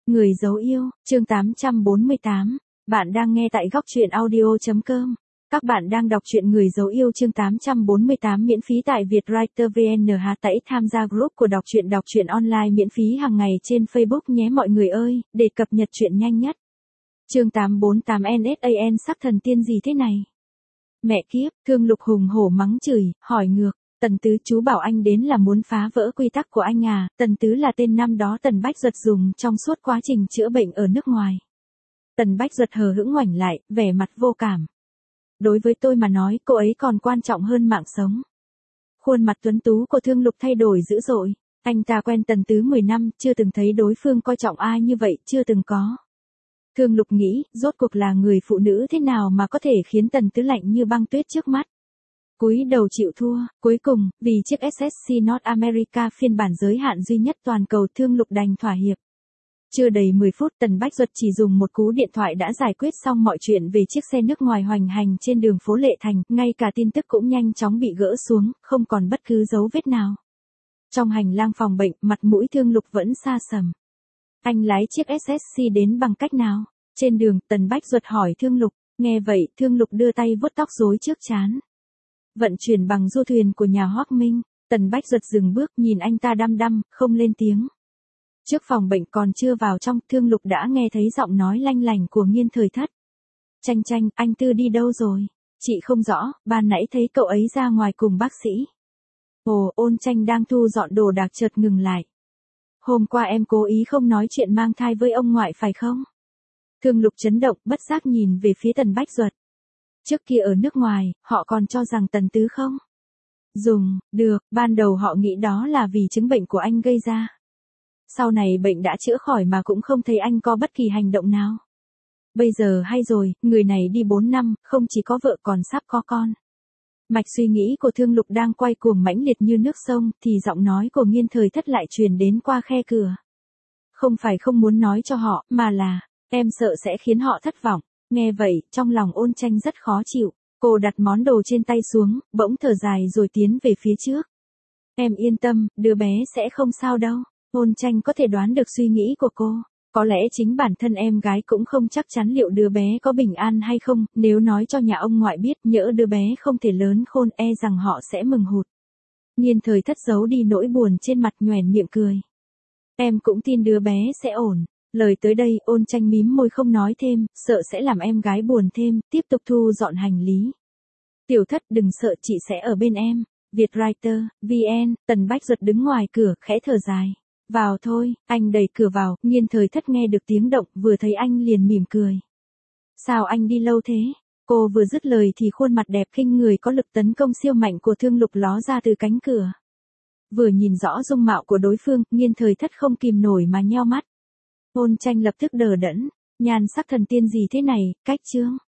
Người dấu yêu, chương 848. Bạn đang nghe tại góc truyện audio.com. Các bạn đang đọc truyện Người dấu yêu chương 848 miễn phí tại Vietwriter VN. Hãy tham gia group của đọc truyện online miễn phí hàng ngày trên Facebook nhé mọi người ơi, để cập nhật truyện nhanh nhất. Chương 848 NSAN sắc thần tiên gì thế này? Mẹ kiếp, Thương Lục hùng hổ mắng chửi, hỏi ngược. Tần Tứ, chú bảo anh đến là muốn phá vỡ quy tắc của anh à? Tần Tứ là tên năm đó Tần Bách Duật dùng trong suốt quá trình chữa bệnh ở nước ngoài. Tần Bách Duật hờ hững ngoảnh lại, vẻ mặt vô cảm. Đối với tôi mà nói, cô ấy còn quan trọng hơn mạng sống. Khuôn mặt tuấn tú của Thương Lục thay đổi dữ dội. Anh ta quen Tần Tứ 10 năm, chưa từng thấy đối phương coi trọng ai như vậy, chưa từng có. Thương Lục nghĩ, rốt cuộc là người phụ nữ thế nào mà có thể khiến Tần Tứ lạnh như băng tuyết trước mắt. Cúi đầu chịu thua, cuối cùng, vì chiếc SSC North America phiên bản giới hạn duy nhất toàn cầu, Thương Lục đành thỏa hiệp. Chưa đầy 10 phút, Tần Bách Duật chỉ dùng một cú điện thoại đã giải quyết xong mọi chuyện về chiếc xe nước ngoài hoành hành trên đường phố Lệ Thành, ngay cả tin tức cũng nhanh chóng bị gỡ xuống, không còn bất cứ dấu vết nào. Trong hành lang phòng bệnh, mặt mũi Thương Lục vẫn xa sầm. Anh lái chiếc SSC đến bằng cách nào? Trên đường, Tần Bách Duật hỏi Thương Lục. Nghe vậy, Thương Lục đưa tay vuốt tóc rối trước trán. Vận chuyển bằng du thuyền của nhà Hoắc Minh. Tần Bách Duật dừng bước, nhìn anh ta đăm đăm, không lên tiếng. Trước phòng bệnh còn chưa vào trong, Thương Lục đã nghe thấy giọng nói lanh lảnh của Nghiên Thời Thất. Chanh chanh, anh Tư đi đâu rồi? Chị không rõ, ban nãy thấy cậu ấy ra ngoài cùng bác sĩ. Ồ, Ôn Tranh đang thu dọn đồ đạc chợt ngừng lại. Hôm qua em cố ý không nói chuyện mang thai với ông ngoại phải không? Thương Lục chấn động, bất giác nhìn về phía Tần Bách Duật. Trước kia ở nước ngoài, họ còn cho rằng Tần Tứ không được, ban đầu họ nghĩ đó là vì chứng bệnh của anh gây ra. Sau này bệnh đã chữa khỏi mà cũng không thấy anh có bất kỳ hành động nào. Bây giờ hay rồi, người này đi 4 năm, không chỉ có vợ còn sắp có con. Mạch suy nghĩ của Thương Lục đang quay cuồng mãnh liệt như nước sông, thì giọng nói của Nghiên Thời Thất lại truyền đến qua khe cửa. Không phải không muốn nói cho họ, mà là, em sợ sẽ khiến họ thất vọng. Nghe vậy, trong lòng Ôn Tranh rất khó chịu. Cô đặt món đồ trên tay xuống, bỗng thở dài rồi tiến về phía trước. Em yên tâm, đứa bé sẽ không sao đâu. Ôn Tranh có thể đoán được suy nghĩ của cô. Có lẽ chính bản thân em gái cũng không chắc chắn liệu đứa bé có bình an hay không, nếu nói cho nhà ông ngoại biết nhỡ đứa bé không thể lớn khôn e rằng họ sẽ mừng hụt. Nghiên Thời Thất giấu đi nỗi buồn trên mặt, nhoẻn miệng cười. Em cũng tin đứa bé sẽ ổn. Lời tới đây, Ôn Tranh mím môi không nói thêm, sợ sẽ làm em gái buồn thêm, tiếp tục thu dọn hành lý. Tiểu Thất đừng sợ, chị sẽ ở bên em. Vietwriter, VN. Tần Bách Duật đứng ngoài cửa, khẽ thở dài. Vào thôi, anh đẩy cửa vào, Nghiên Thời Thất nghe được tiếng động, vừa thấy anh liền mỉm cười. Sao anh đi lâu thế? Cô vừa dứt lời thì khuôn mặt đẹp khinh người có lực tấn công siêu mạnh của Thương Lục ló ra từ cánh cửa. Vừa nhìn rõ dung mạo của đối phương, Nghiên Thời Thất không kìm nổi mà nheo mắt. Ôn Tranh lập tức đờ đẫn, nhan sắc thần tiên gì thế này, cách chương.